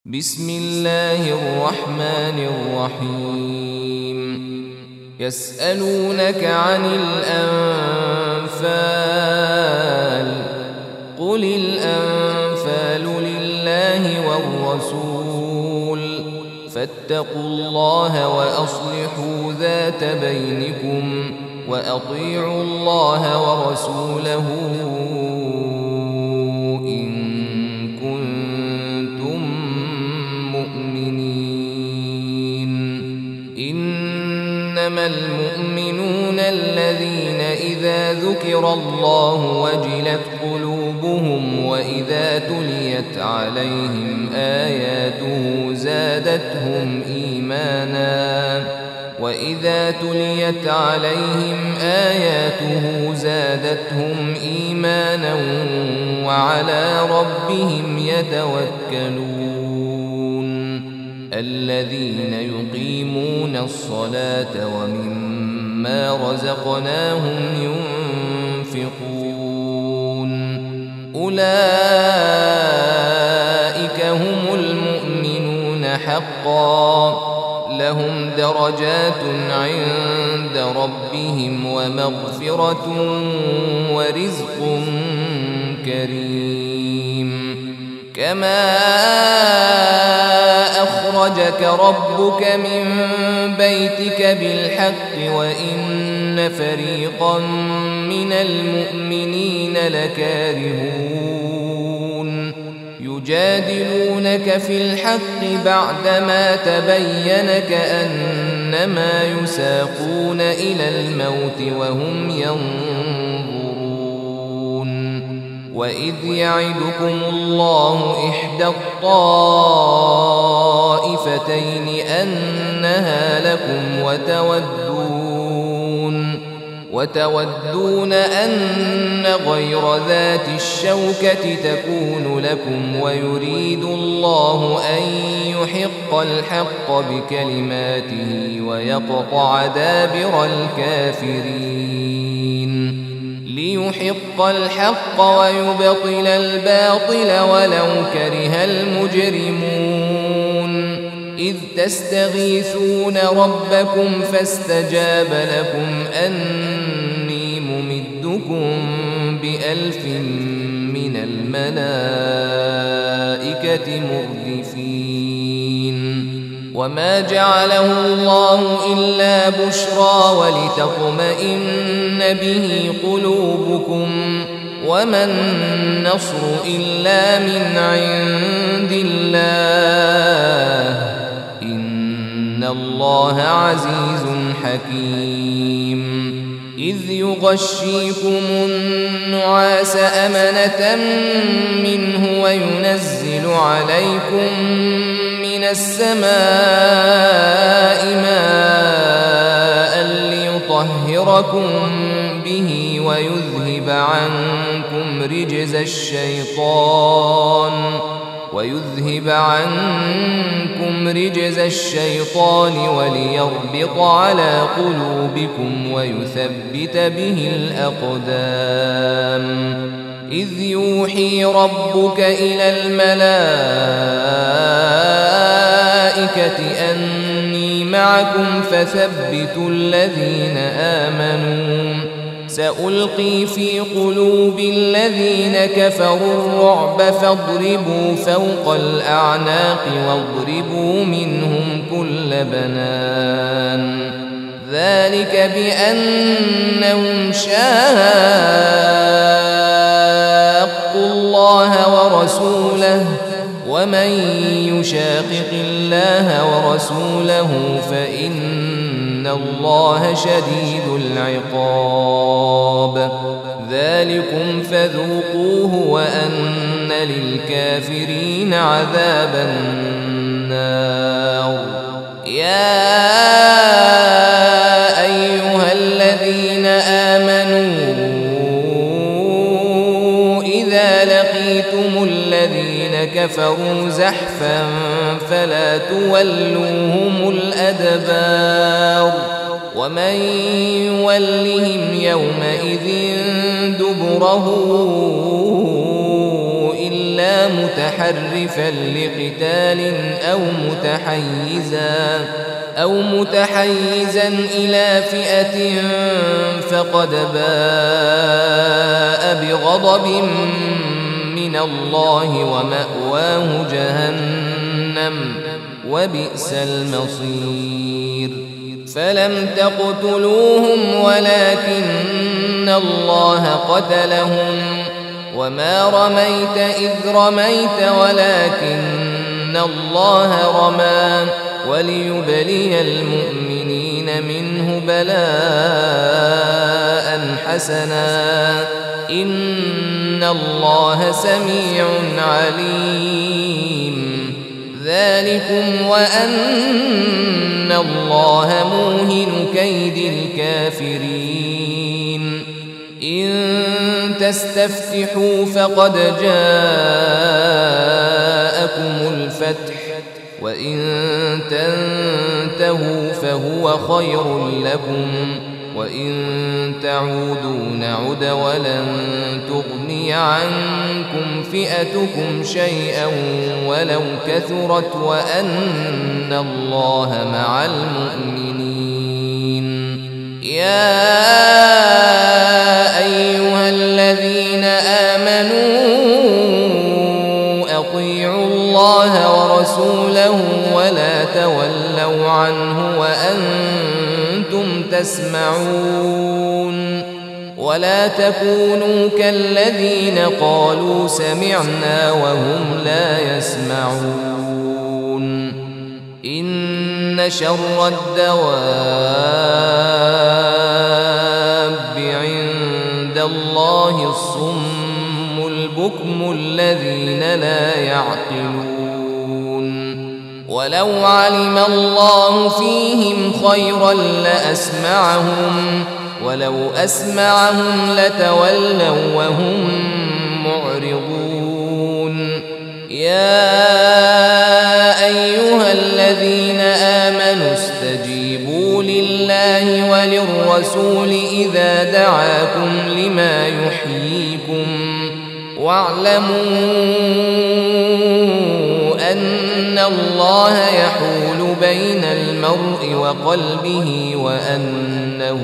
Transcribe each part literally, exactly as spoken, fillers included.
بسم الله الرحمن الرحيم. يسألونك عن الأنفال قل الأنفال لله والرسول فاتقوا الله وأصلحوا ذات بينكم وأطيعوا الله ورسوله إنما المؤمنون الذين إذا ذكر الله وجلت قلوبهم وإذا تليت عليهم آياته زادتهم إيمانا وإذا تليت عليهم آياته زادتهم إيمانا وعلى ربهم يتوكلون الذين يقيمون الصلاة ومما رزقناهم ينفقون أولئك هم المؤمنون حقا لهم درجات عند ربهم ومغفرة ورزق كريم. كما أخرجك ربك من بيتك بالحق وإن فريقا من المؤمنين لكارهون يجادلونك في الحق بعدما تبين كأنما يساقون إلى الموت وهم ينظرون. وإذ يعدكم الله إحدى الطائفتين أنها لكم وتودون وتودون أن غير ذات الشوكة تكون لكم ويريد الله أن يحق الحق بكلماته ويقطع دابر الكافرين ليحق الحق ويبطل الباطل ولو كره المجرمون. إذ تستغيثون ربكم فاستجاب لكم أني ممدكم بألف من الملائكة مردفين. وما جعله الله إلا بشرى ولتطمئن به قلوبكم وما النصر إلا من عند الله إن الله عزيز حكيم. إذ يغشيكم النعاس أمنة منه وينزل عليكم من السماء ماء ليطهركم به ويذهب عنكم رجز الشيطان ويذهب عنكم رجز الشيطان وليربط على قلوبكم ويثبت به الأقدام. إذ يوحي ربك إلى الملائكة أني معكم فثبتوا الذين آمنوا سألقي في قلوب الذين كفروا الرعب فاضربوا فوق الأعناق واضربوا منهم كل بنان. ذلك بأنهم شاقوا الله ورسوله ومن يشاقق الله ورسوله فإن الله شديد العقاب. ذلكم فذوقوه وأن للكافرين عذاب النار. يا أيها الذين آمنوا إذا لقيتم الذين كفروا زحفا فلا تولوهم الأدبار ومن يولهم يومئذ دبره إلا إلا متحرفا لقتال أو متحيزا أو متحيزا إلى فئة فقد باء بغضب من الله ومأواه جهنم وبئس المصير فلم تقتلوهم ولكن الله قتلهم وما رميت إذ رميت ولكن الله رمى وليبلي المؤمنين منه بلاء حسنا إن الله سميع عليم ذلكم وأن الله موهن كيد الكافرين إن تستفتحوا فقد جاءكم الفتح وإن تنتهوا فهو خير لكم وإن تعودوا نعد ولن تغني عنكم فئتكم شيئا ولو كثرت وأن الله مع المؤمنين يا أيها الذين آمنوا أطيعوا الله ورسوله ولا تولوا عنه وأنتم تسمعون ولا تكونوا كالذين قالوا سمعنا وهم لا يسمعون إن شر الدواب عند الله الصم البكم الذين لا يعقلون ولو علم الله فيهم خيرا لأسمعهم ولو أسمعهم لتولوا وهم معرضون يا أيها الذين آمنوا استجيبوا لله وللرسول إذا دعاكم لما يحييكم واعلموا أن الله يحول بين المرء وقلبه وأنه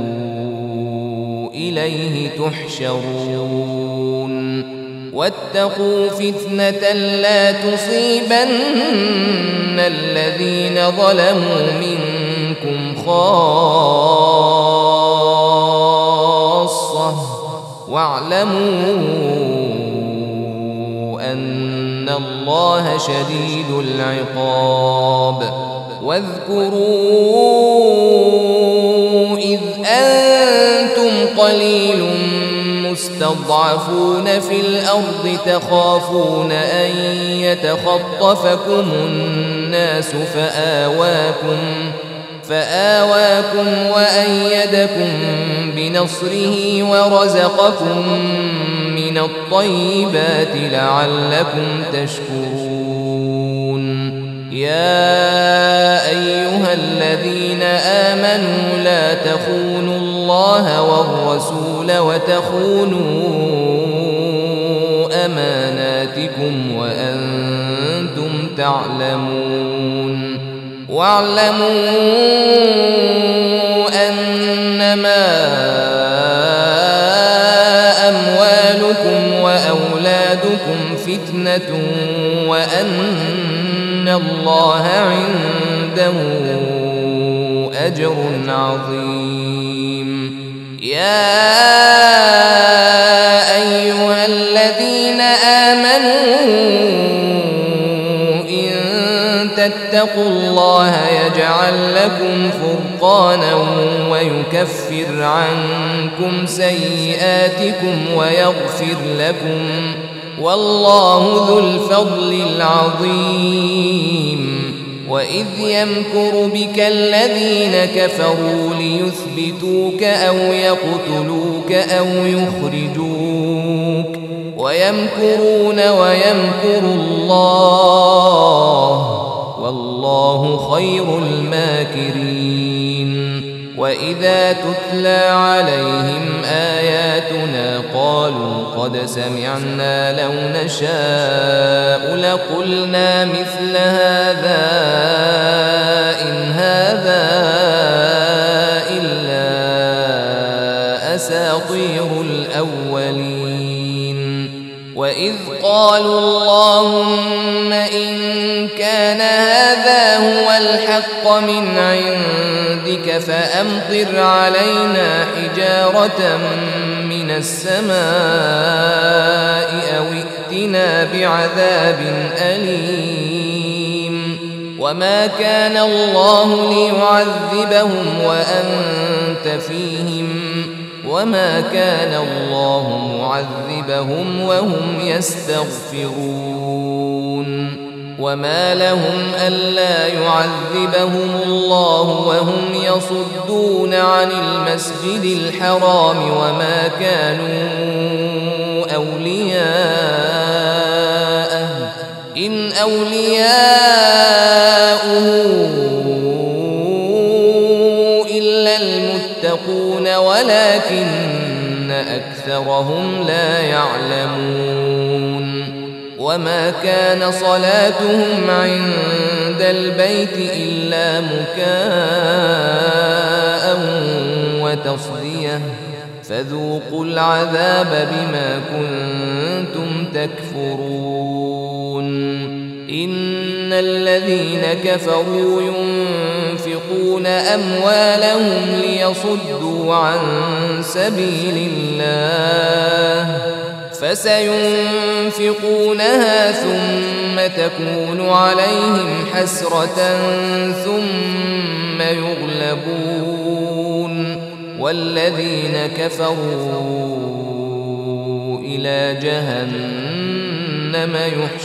إليه تحشرون واتقوا فتنة لا تصيبن الذين ظلموا منكم خاصة واعلموا أن الله شديد العقاب واذكروا إذ أنتم قليل مستضعفون في الأرض تخافون أن يتخطفكم الناس فآواكم فآواكم وأيدكم بنصره ورزقكم من الطيبات لعلكم تشكرون يا أيها الذين آمنوا لا تخونوا الله والرسول وتخونوا أماناتكم وأنتم تعلمون واعلموا أنما أموالكم وأولادكم فتنة وأن الله عنده أجر عظيم يا أيها الذين آمنوا تتقوا الله يجعل لكم فرقانا ويكفر عنكم سيئاتكم ويغفر لكم والله ذو الفضل العظيم وإذ يمكر بك الذين كفروا ليثبتوك أو يقتلوك أو يخرجوك ويمكرون ويمكر الله والله خير الماكرين وإذا تتلى عليهم آياتنا قالوا قد سمعنا لو نشاء لقلنا مثل هذا إن هذا إلا أساطير الأولين. وإذ قالوا اللهم إن كان هذا هو الحق من عندك فأمطر علينا حجارة من السماء أو ائتنا بعذاب أليم. وما كان الله ليعذبهم وأنت فيهم وما كان الله معذبهم وهم يستغفرون. وما لهم ألا يعذبهم الله وهم يصدون عن المسجد الحرام وما كانوا أولياءه إن أولياؤه إلا المتقون ولكن أكثرهم لا يعلمون. وما كان صلاتهم عند البيت إلا مكاء وتصدية فذوقوا العذاب بما كنتم تكفرون. إن الذين كفروا ينفقون أموالهم ليصدوا عن سبيل الله فسينفقونها ثم تكون عليهم حسرة ثم يغلبون والذين كفروا إلى جهنم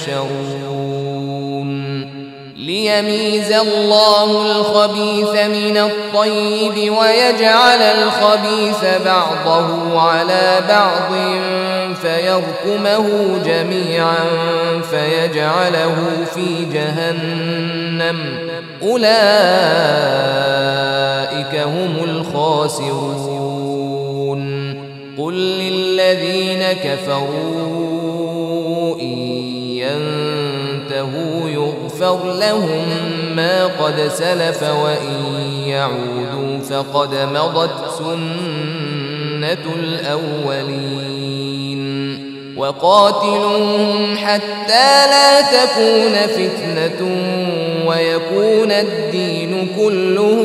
يحشرون. ليميز الله الخبيث من الطيب ويجعل الخبيث بعضه على بعض فيركمه جميعا فيجعله في جهنم أولئك هم الخاسرون. قل للذين كفروا إن ينتهوا يغفر لهم ما قد سلف وإن يعودوا فقد مضت سنة الأولين. وقاتلوهم حتى لا تكون فتنة ويكون الدين كله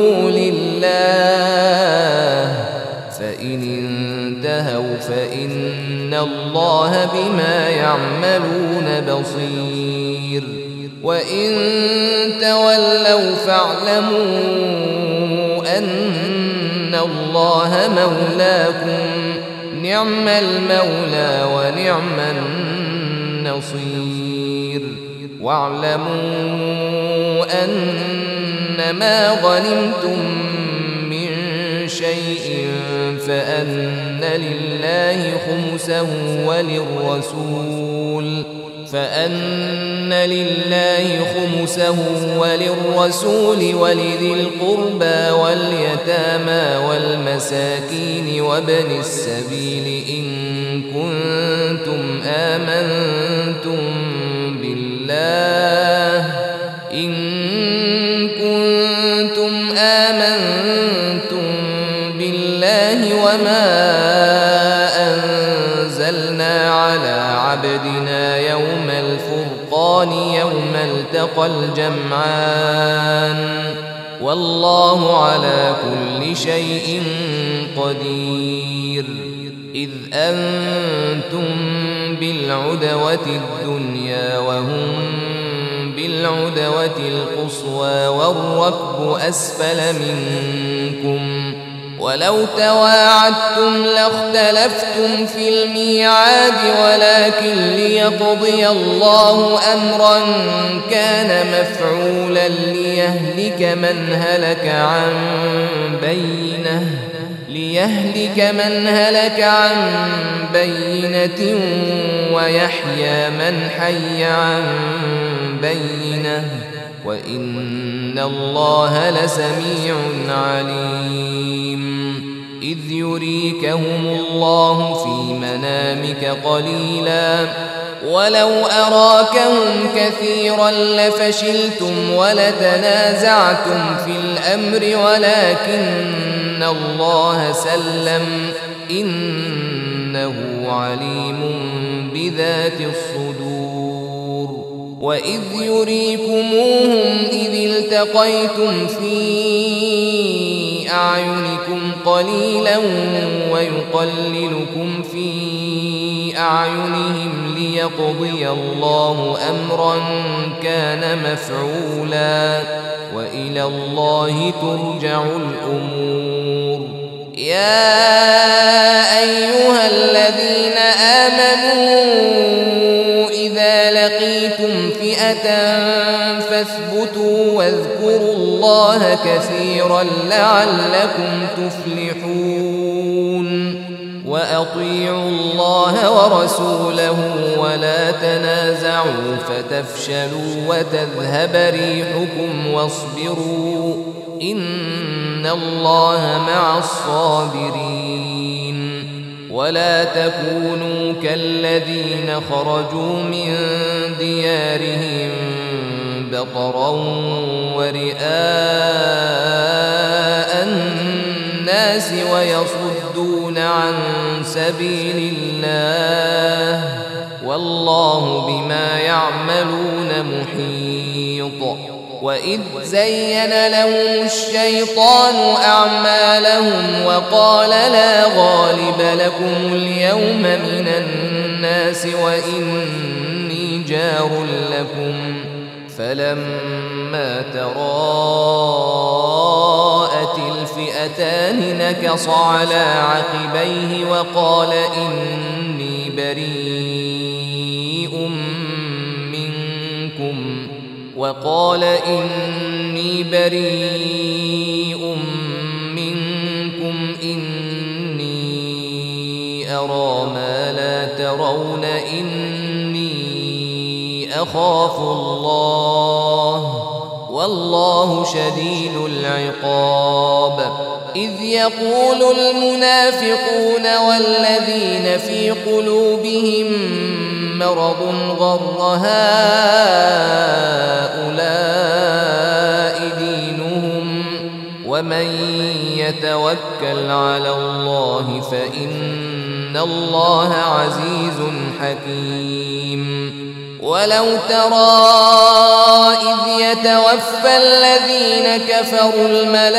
لله فإن انتهوا فإن الله بما يعملون بصير. وإن تولوا فاعلموا أن الله مولاكم نعم المولى ونعم النصير. واعلموا أنما غنمتم من شيء فأن لله خمسه وللرسول فأن لله خمسه وللرسول ولذي القربى واليتامى والمساكين وابن السبيل إن كنتم آمنتم بالله إن كنتم آمنتم بالله وما أنزلنا على عبدنا يوم الفرقان يوم التقى الجمعان والله على كل شيء قدير. إذ أنتم بالعدوة الدنيا وهم بالعدوة القصوى والركب أسفل منكم ولو تواعدتم لاختلفتم في الميعاد ولكن ليقضي الله أمرا كان مفعولا ليهلك من هلك عن بينه ليهلك من هلك عن بينة ويحيى من حي عن بينة وإن الله لسميع عليم. إذ يريكهم الله في منامك قليلا ولو أراكهم كثيرا لفشلتم ولتنازعتم في الأمر ولكن الله سلم إنه عليم بذات الصدور وإذ يريكموهم إذ التقيتم في أعينكم قليلا ويقللكم في أعينهم ليقضي الله أمرا كان مفعولا وإلى الله ترجع الأمور يا أيها الذين آمنوا إذا لقيتم فئة فاثبتوا واذكروا الله كثيرا لعلكم تفلحون وأطيعوا الله ورسوله ولا تنازعوا فتفشلوا وتذهب ريحكم واصبروا إن الله مع الصابرين ولا تكونوا كالذين خرجوا من ديارهم بطرا ورئاء الناس ويصدون عن سبيل الله والله بما يعملون محيط وإذ زين لهم الشيطان أعمالهم وقال لا غالب لكم اليوم من الناس وإني جار لكم فلما تراءت الفئتان نكص على عقبيه وقال إني بريء منكم وقال إني بريء منكم إني أرى ما لا ترون إني أخاف الله والله شديد العقاب إذ يقول المنافقون والذين في قلوبهم مرض غر هؤلاء دينهم ومن يتوكل على الله فإن الله عزيز حكيم ولو ترى إذ يتوفى الذين كفروا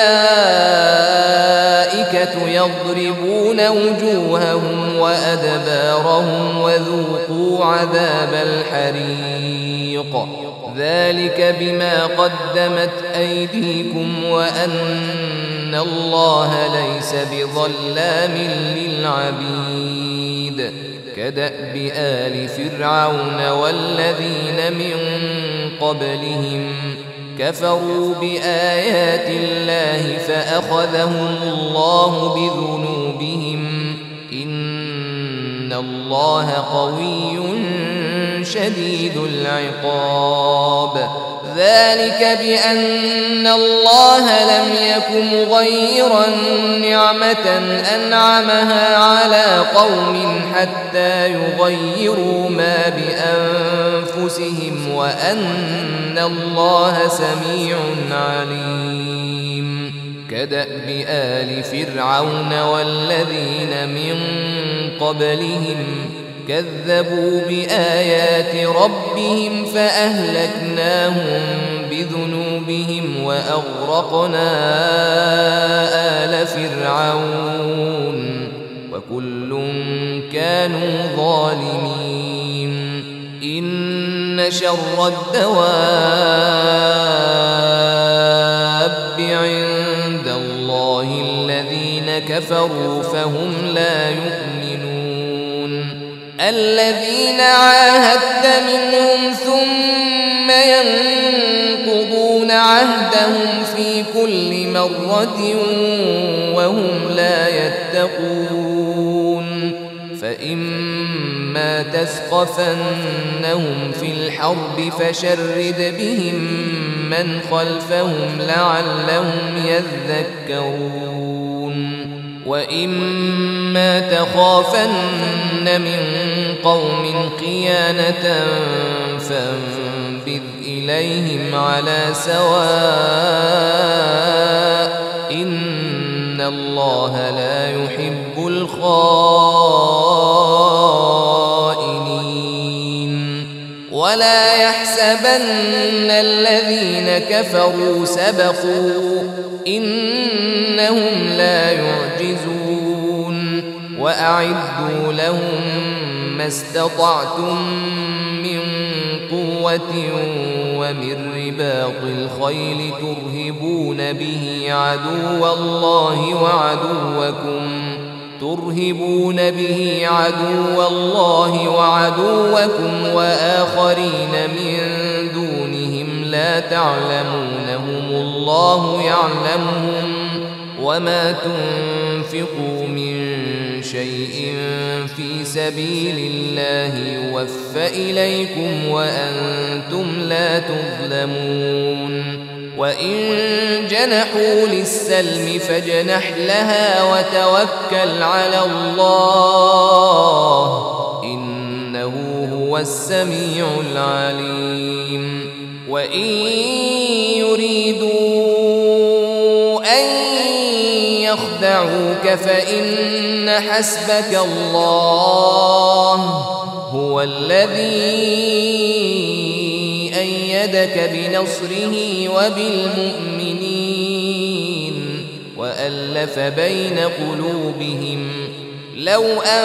الملائكة يضربون وجوههم وأدبارهم وذوقوا عذاب الحريق ذلك بما قدمت أيديكم وأن الله ليس بظلام للعبيد كدأب آل فرعون والذين من قبلهم كفروا بآيات الله فأخذهم الله بذنوبهم إن الله قوي شديد العقاب ذلك بأن الله لم يكن مغيرا نعمة أنعمها على قوم حتى يغيروا ما بأنفسهم وأن الله سميع عليم كدأب آل فرعون والذين من قبلهم كذبوا بآيات ربهم فأهلكناهم بذنوبهم وأغرقنا آل فرعون وكل كانوا ظالمين إن شر الدواب عند الله الذين كفروا فهم لا يؤمنون الذين عاهدت منهم ثم ينقضون عهدهم في كل مرة وهم لا يتقون فإما تثقفنهم في الحرب فشرد بهم من خلفهم لعلهم يذكرون وإما تخافن من قوم خيانة فانبذ إليهم على سواء إن الله لا يحب الخائنين. ولا يحسبن الذين كفروا سبقوا إنهم لا يعجزون. وأعدوا لهم ما استطعتم من قوة ومن رباط الخيل ترهبون به عدو الله وعدوكم ترهبون به عدو الله وعدوكم وآخرين من دونهم لا تعلمونهم الله يعلمهم. وما تنفقوا من شيء في سبيل الله يوفى إليكم وأنتم لا تظلمون. وإن جنحوا للسلم فاجنح لها وتوكل على الله إنه هو السميع العليم. وإن يريدوا أن يخدعوك فإن حسبك الله هو الذي أيدك بنصره وبالمؤمنين وألف بين قلوبهم. لو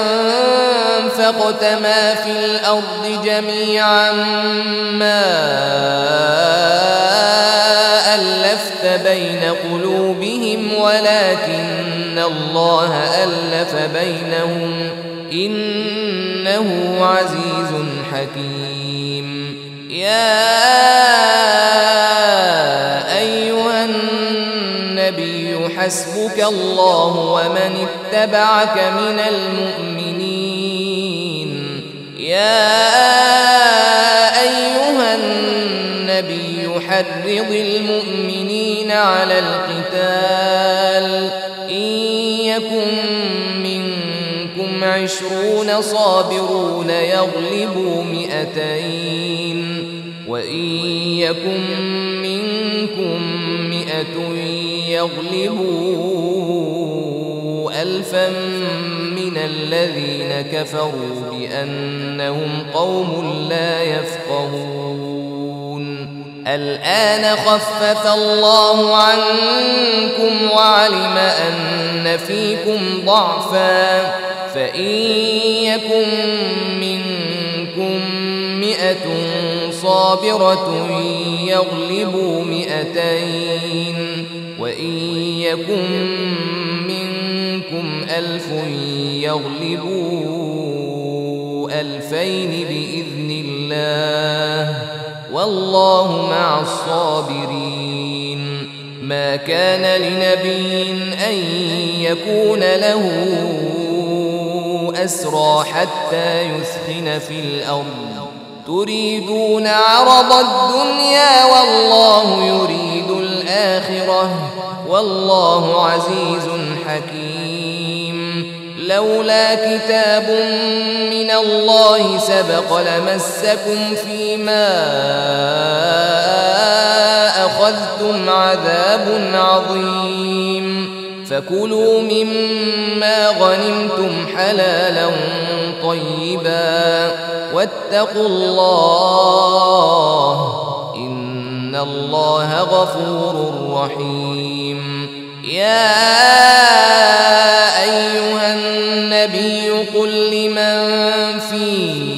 أنفقت ما في الأرض جميعا ما ألفت بين قلوبهم ولكن الله ألف بينهم إنه عزيز حكيم. يا أيها النبي حسبك الله ومن اتبعك من المؤمنين. يا أيها النبي حرض المؤمنين على القتال إن يكن منكم عشرون صابرون يغلبوا مئتين وإن يكن منكم مئة يغلبوا ألفا من الذين كفروا بأنهم قوم لا يفقهون. الآن خفف الله عنكم وعلم أن فيكم ضعفا فإن يكن منكم مئة صابرة يغلبوا مئتين وإن يكن منكم ألف يغلبوا ألفين بإذن الله والله مع الصابرين. ما كان لنبي أن يكون له أسرى حتى يثخن في الأرض تريدون عرض الدنيا والله يريد الآخرة والله عزيز حكيم. لولا كتاب من الله سبق لمسكم فيما أخذتم عذاب عظيم. فكلوا مما غنمتم حلالا طيبا واتقوا الله إن الله غفور رحيم. يا أيها النبي قل لمن في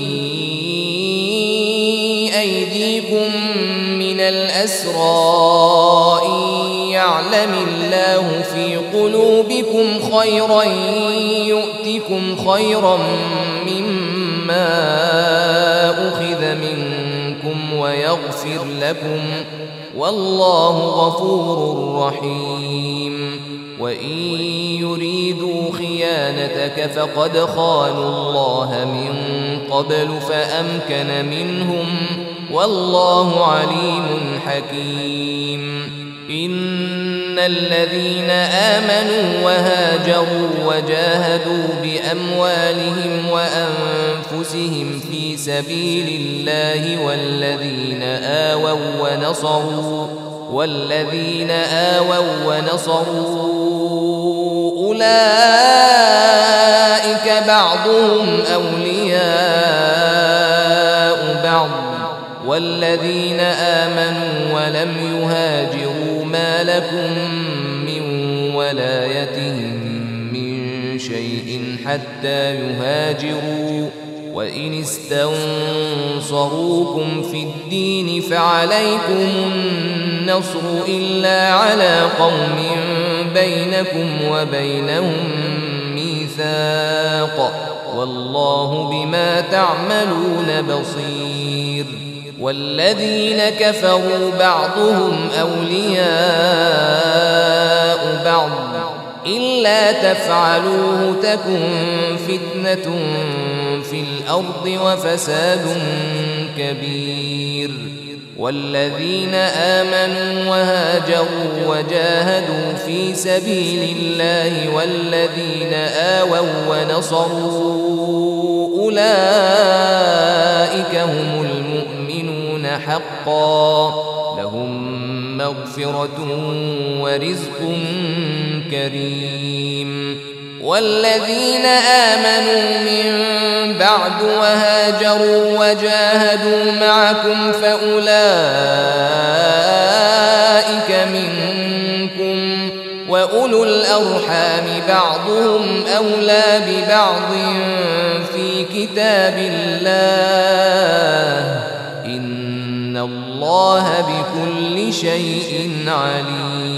أيديكم من الأسرى إن يعلم الله في قلوبكم خيرا يؤتكم خيرا مما أخذ منكم ويغفر لكم والله غفور رحيم. وإن يريدوا خيانتك فقد خانوا الله من قبل فأمكن منهم والله عليم حكيم. إن الذين آمنوا وهاجروا وجاهدوا بأموالهم وأنفسهم في سبيل الله والذين آووا ونصروا والذين آووا ونصروا أولئك بعضهم أولياء بعض والذين آمنوا ولم يهاجروا ما لكم من ولايتهم من شيء حتى يهاجروا وإن استنصروكم في الدين فعليكم النصر إلا على قوم بينكم وبينهم ميثاق والله بما تعملون بصير والذين كفروا بعضهم أولياء بعض إلا تفعلوه تكن فتنة في الأرض وفساد كبير والذين آمنوا وهاجروا وجاهدوا في سبيل الله والذين آووا ونصروا أولئك هم المؤمنون حقا لهم مغفرة ورزق كريم والذين آمنوا من بعد وهاجروا وجاهدوا معكم فأولئك منكم وأولو الأرحام بعضهم أولى ببعض في كتاب الله إن الله بكل شيء عليم.